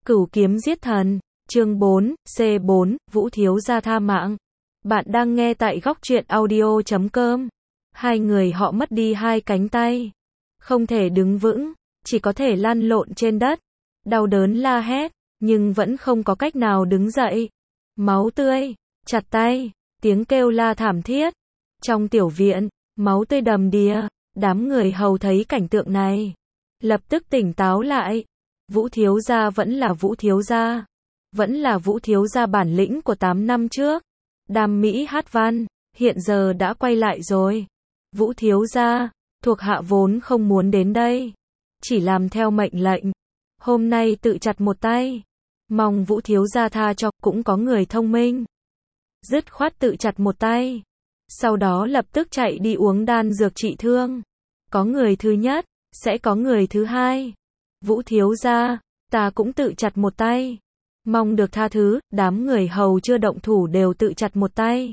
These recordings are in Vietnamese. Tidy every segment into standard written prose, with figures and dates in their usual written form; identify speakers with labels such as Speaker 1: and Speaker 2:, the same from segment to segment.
Speaker 1: Cửu kiếm giết thần, chương 4, C4, Vũ thiếu gia tha mạng. Bạn đang nghe tại góc truyện audio.com. Hai người họ mất đi hai cánh tay. Không thể đứng vững, chỉ có thể lăn lộn trên đất. Đau đớn la hét, nhưng vẫn không có cách nào đứng dậy. Máu tươi, chặt tay, tiếng kêu la thảm thiết. Trong tiểu viện, máu tươi đầm đìa, đám người hầu thấy cảnh tượng này. Lập tức tỉnh táo lại. Vũ thiếu gia vẫn là Vũ thiếu gia. Vẫn là Vũ thiếu gia bản lĩnh của 8 năm trước. Đam mỹ hát văn, hiện giờ đã quay lại rồi. Vũ thiếu gia, thuộc hạ vốn không muốn đến đây. Chỉ làm theo mệnh lệnh. Hôm nay tự chặt một tay. Mong Vũ thiếu gia tha cho, cũng có người thông minh. Dứt khoát tự chặt một tay. Sau đó lập tức chạy đi uống đan dược trị thương. Có người thứ nhất, sẽ có người thứ hai. Vũ thiếu gia, ta cũng tự chặt một tay. Mong được tha thứ, đám người hầu chưa động thủ đều tự chặt một tay.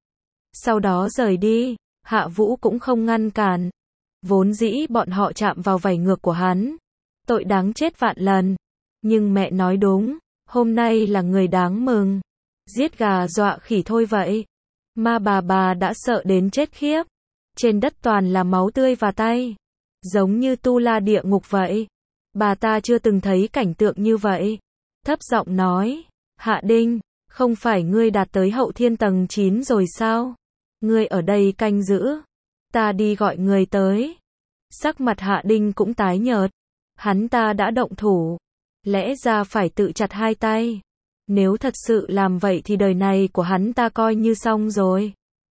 Speaker 1: Sau đó rời đi, Hạ Vũ cũng không ngăn cản. Vốn dĩ bọn họ chạm vào vảy ngược của hắn. Tội đáng chết vạn lần. Nhưng mẹ nói đúng, hôm nay là người đáng mừng. Giết gà dọa khỉ thôi vậy. Ma bà đã sợ đến chết khiếp. Trên đất toàn là máu tươi và tay. Giống như tu la địa ngục vậy. Bà ta chưa từng thấy cảnh tượng như vậy. Thấp giọng nói, Hạ Đinh, không phải ngươi đạt tới hậu thiên tầng 9 rồi sao? Ngươi ở đây canh giữ. Ta đi gọi người tới. Sắc mặt Hạ Đinh cũng tái nhợt. Hắn ta đã động thủ. Lẽ ra phải tự chặt hai tay. Nếu thật sự làm vậy thì đời này của hắn ta coi như xong rồi.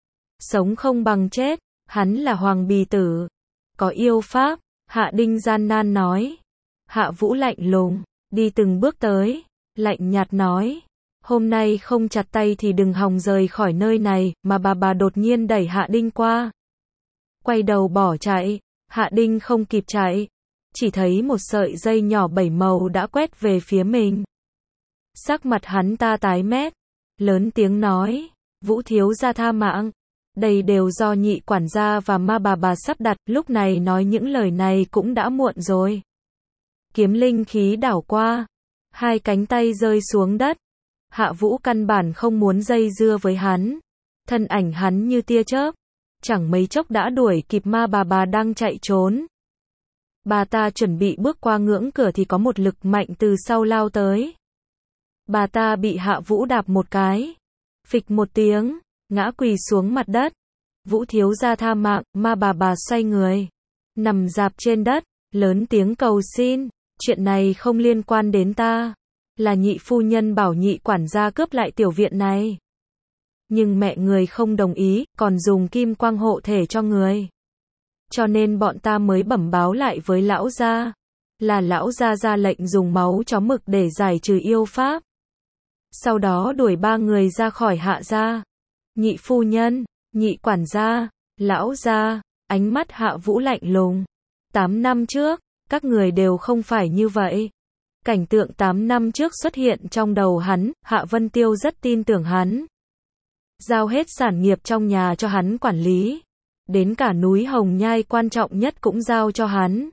Speaker 1: Sống không bằng chết, hắn là Hoàng Bì Tử. Có yêu pháp, Hạ Đinh gian nan nói. Hạ Vũ lạnh lùng, đi từng bước tới, lạnh nhạt nói. Hôm nay không chặt tay thì đừng hòng rời khỏi nơi này, mà bà đột nhiên đẩy Hạ Đinh qua. Quay đầu bỏ chạy, Hạ Đinh không kịp chạy. Chỉ thấy một sợi dây nhỏ 7 màu đã quét về phía mình. Sắc mặt hắn ta tái mét, lớn tiếng nói, Vũ thiếu gia tha mạng. Đây đều do nhị quản gia và ma bà sắp đặt, lúc này nói những lời này cũng đã muộn rồi. Kiếm linh khí đảo qua, hai cánh tay rơi xuống đất. Hạ Vũ căn bản không muốn dây dưa với hắn. Thân ảnh hắn như tia chớp, chẳng mấy chốc đã đuổi kịp ma bà đang chạy trốn. Bà ta chuẩn bị bước qua ngưỡng cửa thì có một lực mạnh từ sau lao tới. Bà ta bị Hạ Vũ đạp một cái. Phịch một tiếng, ngã quỳ xuống mặt đất. Vũ thiếu gia tha mạng, ma bà xoay người. Nằm rạp trên đất, lớn tiếng cầu xin. Chuyện này không liên quan đến ta. Là nhị phu nhân bảo nhị quản gia cướp lại tiểu viện này. Nhưng mẹ người không đồng ý, còn dùng kim quang hộ thể cho người. Cho nên bọn ta mới bẩm báo lại với lão gia. Là lão gia ra lệnh dùng máu chó mực để giải trừ yêu pháp. Sau đó đuổi 3 người ra khỏi Hạ gia. Nhị phu nhân, nhị quản gia, lão gia, ánh mắt Hạ Vũ lạnh lùng. 8 năm trước, các người đều không phải như vậy. Cảnh tượng 8 năm trước xuất hiện trong đầu hắn, Hạ Vân Tiêu rất tin tưởng hắn. Giao hết sản nghiệp trong nhà cho hắn quản lý. Đến cả núi Hồng Nhai quan trọng nhất cũng giao cho hắn.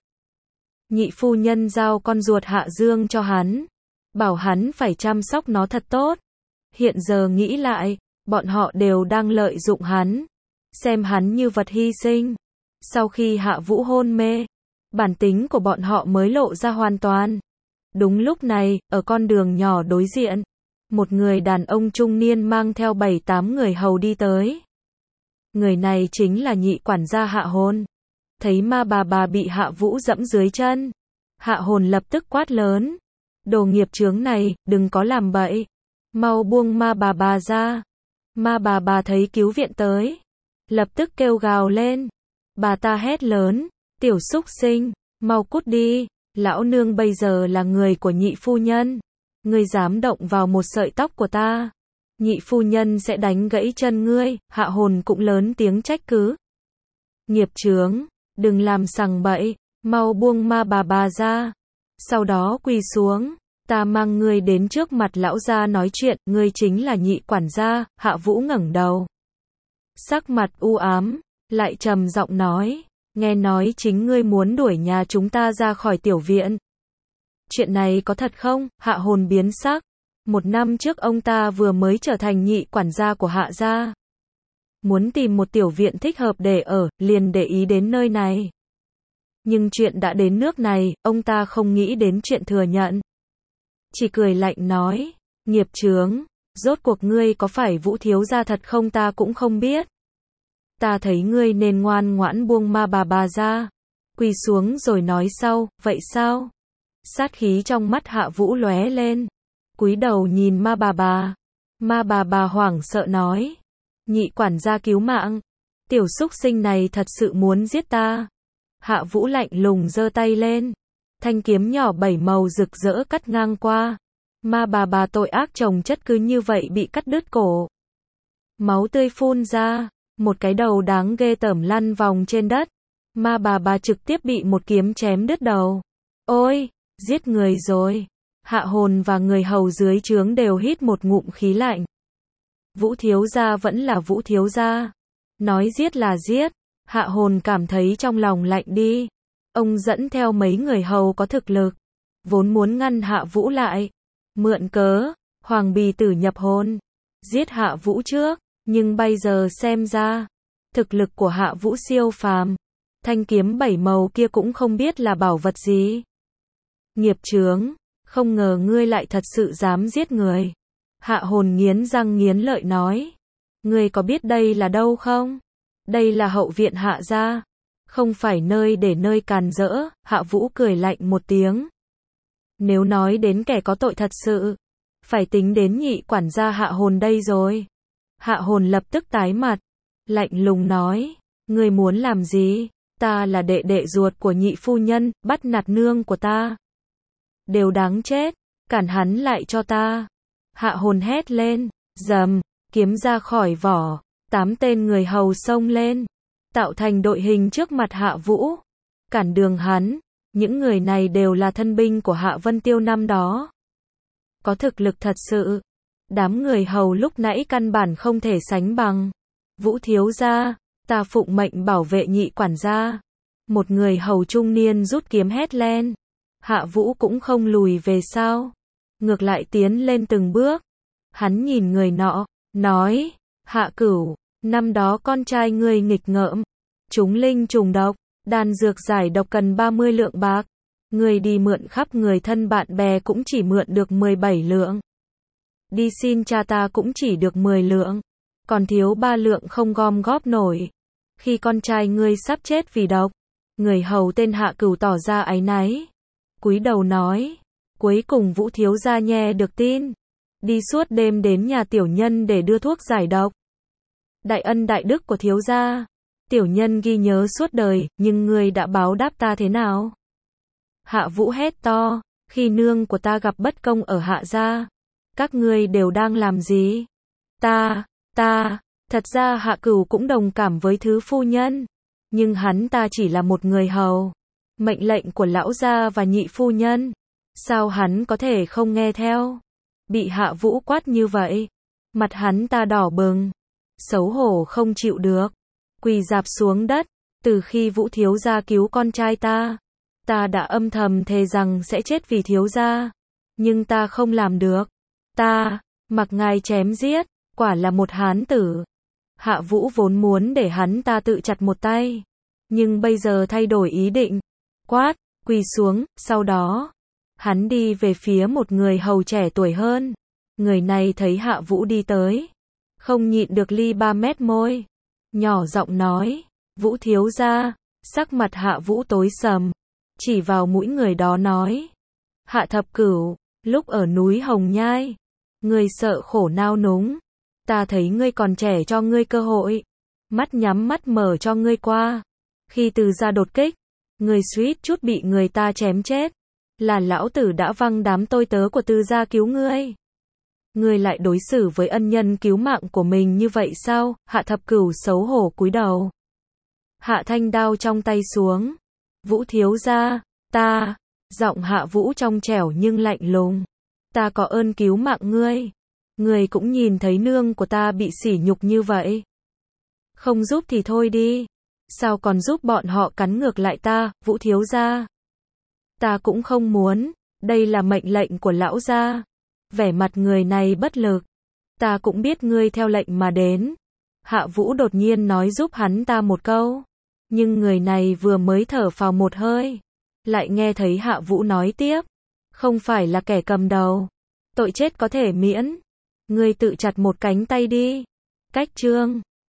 Speaker 1: Nhị phu nhân giao con ruột Hạ Dương cho hắn. Bảo hắn phải chăm sóc nó thật tốt. Hiện giờ nghĩ lại, bọn họ đều đang lợi dụng hắn. Xem hắn như vật hy sinh. Sau khi Hạ Vũ hôn mê, bản tính của bọn họ mới lộ ra hoàn toàn. Đúng lúc này, ở con đường nhỏ đối diện, một người đàn ông trung niên mang theo 7-8 người hầu đi tới. Người này chính là nhị quản gia Hạ Hồn. Thấy ma bà bị Hạ Vũ dẫm dưới chân, Hạ Hồn lập tức quát lớn. Đồ nghiệp chướng này, đừng có làm bậy. Mau buông ma bà ra. Ma bà thấy cứu viện tới. Lập tức kêu gào lên. Bà ta hét lớn. Tiểu súc sinh, mau cút đi. Lão nương bây giờ là người của nhị phu nhân. Ngươi dám động vào một sợi tóc của ta. Nhị phu nhân sẽ đánh gãy chân ngươi. Hạ Hồn cũng lớn tiếng trách cứ. Nghiệp chướng, đừng làm sằng bậy. Mau buông ma bà ra. Sau đó quỳ xuống. Ta mang ngươi đến trước mặt lão gia nói chuyện. Ngươi chính là nhị quản gia. Hạ Vũ ngẩng đầu. Sắc mặt u ám, lại trầm giọng nói. Nghe nói chính ngươi muốn đuổi nhà chúng ta ra khỏi tiểu viện. Chuyện này có thật không? Hạ Hồn biến sắc. 1 năm trước ông ta vừa mới trở thành nhị quản gia của Hạ gia. Muốn tìm một tiểu viện thích hợp để ở, liền để ý đến nơi này. Nhưng chuyện đã đến nước này, ông ta không nghĩ đến chuyện thừa nhận. Chỉ cười lạnh nói, nghiệp chướng, rốt cuộc ngươi có phải Vũ thiếu gia thật không ta cũng không biết. Ta thấy ngươi nên ngoan ngoãn buông ma bà ra. Quỳ xuống rồi nói sau, vậy sao? Sát khí trong mắt Hạ Vũ lóe lên. Cúi đầu nhìn ma bà. Ma bà hoảng sợ nói, nhị quản gia cứu mạng. Tiểu súc sinh này thật sự muốn giết ta. Hạ Vũ lạnh lùng giơ tay lên. Thanh kiếm nhỏ 7 màu rực rỡ cắt ngang qua. Ma bà tội ác chồng chất cứ như vậy bị cắt đứt cổ. Máu tươi phun ra. Một cái đầu đáng ghê tởm lăn vòng trên đất. Ma bà trực tiếp bị một kiếm chém đứt đầu. Ôi, giết người rồi. Hạ Hồn và người hầu dưới trướng đều hít một ngụm khí lạnh. Vũ thiếu gia vẫn là Vũ thiếu gia. Nói giết là giết. Hạ Hồn cảm thấy trong lòng lạnh đi. Ông dẫn theo mấy người hầu có thực lực. Vốn muốn ngăn Hạ Vũ lại. Mượn cớ, Hoàng Bì Tử nhập hồn. Giết Hạ Vũ trước. Nhưng bây giờ xem ra, thực lực của Hạ Vũ siêu phàm. Thanh kiếm 7 màu kia cũng không biết là bảo vật gì. Nghiệp chướng, không ngờ ngươi lại thật sự dám giết người. Hạ Hồn nghiến răng nghiến lợi nói. Ngươi có biết đây là đâu không? Đây là hậu viện Hạ gia. Không phải nơi để nơi càn rỡ. Hạ Vũ cười lạnh một tiếng. Nếu nói đến kẻ có tội thật sự, phải tính đến nhị quản gia Hạ Hồn đây rồi. Hạ Hồn lập tức tái mặt. Lạnh lùng nói. Ngươi muốn làm gì? Ta là đệ đệ ruột của nhị phu nhân, bắt nạt nương của ta. Đều đáng chết. Cản hắn lại cho ta. Hạ Hồn hét lên. Rầm. Kiếm ra khỏi vỏ. 8 tên người hầu xông lên. Tạo thành đội hình trước mặt Hạ Vũ. Cản đường hắn. Những người này đều là thân binh của Hạ Vân Tiêu năm đó. Có thực lực thật sự. Đám người hầu lúc nãy căn bản không thể sánh bằng. Vũ thiếu gia, ta phụng mệnh bảo vệ nhị quản gia. Một người hầu trung niên rút kiếm hét lên. Hạ Vũ cũng không lùi về sau. Ngược lại tiến lên từng bước. Hắn nhìn người nọ, nói, Hạ Cửu, năm đó con trai ngươi nghịch ngợm. Trúng linh trùng độc, đan dược giải độc cần 30 lượng bạc. Ngươi đi mượn khắp người thân bạn bè cũng chỉ mượn được 17 lượng. Đi xin cha ta cũng chỉ được 10 lượng. Còn thiếu 3 lượng không gom góp nổi. Khi con trai ngươi sắp chết vì độc, người hầu tên Hạ Cửu tỏ ra áy náy. Cúi đầu nói. Cuối cùng Vũ thiếu gia nghe được tin. Đi suốt đêm đến nhà tiểu nhân để đưa thuốc giải độc. Đại ân đại đức của thiếu gia. Tiểu nhân ghi nhớ suốt đời, nhưng ngươi đã báo đáp ta thế nào? Hạ Vũ hét to. Khi nương của ta gặp bất công ở Hạ gia. Các ngươi đều đang làm gì? Thật ra Hạ Cửu cũng đồng cảm với thứ phu nhân. Nhưng hắn ta chỉ là một người hầu. Mệnh lệnh của lão gia và nhị phu nhân. Sao hắn có thể không nghe theo? Bị Hạ Vũ quát như vậy. Mặt hắn ta đỏ bừng. Xấu hổ không chịu được. Quỳ rạp xuống đất. Từ khi Vũ thiếu gia cứu con trai ta. Ta đã âm thầm thề rằng sẽ chết vì thiếu gia. Nhưng ta không làm được. Ta, mặc ngài chém giết, quả là một hán tử. Hạ Vũ vốn muốn để hắn ta tự chặt một tay. Nhưng bây giờ thay đổi ý định. Quát, quỳ xuống, sau đó. Hắn đi về phía một người hầu trẻ tuổi hơn. Người này thấy Hạ Vũ đi tới. Không nhịn được ly 3 mét môi. Nhỏ giọng nói, Vũ thiếu gia. Sắc mặt Hạ Vũ tối sầm. Chỉ vào mũi người đó nói. Hạ Thập Cửu, lúc ở núi Hồng Nhai. Ngươi sợ khổ nao núng. Ta thấy ngươi còn trẻ cho ngươi cơ hội. Mắt nhắm mắt mở cho ngươi qua. Khi Từ gia đột kích. Ngươi suýt chút bị người ta chém chết. Là lão tử đã văng đám tôi tớ của Từ gia cứu ngươi. Ngươi lại đối xử với ân nhân cứu mạng của mình như vậy sao? Hạ Thập Cửu xấu hổ cúi đầu. Hạ thanh đao trong tay xuống. Vũ thiếu gia, ta. Giọng Hạ Vũ trong trẻo nhưng lạnh lùng. Ta có ơn cứu mạng ngươi. Ngươi cũng nhìn thấy nương của ta bị sỉ nhục như vậy. Không giúp thì thôi đi. Sao còn giúp bọn họ cắn ngược lại ta, Vũ thiếu gia? Ta cũng không muốn. Đây là mệnh lệnh của lão gia. Vẻ mặt người này bất lực. Ta cũng biết ngươi theo lệnh mà đến. Hạ Vũ đột nhiên nói giúp hắn ta một câu. Nhưng người này vừa mới thở phào một hơi. Lại nghe thấy Hạ Vũ nói tiếp. Không phải là kẻ cầm đầu. Tội chết có thể miễn. Ngươi tự chặt một cánh tay đi. Cách chương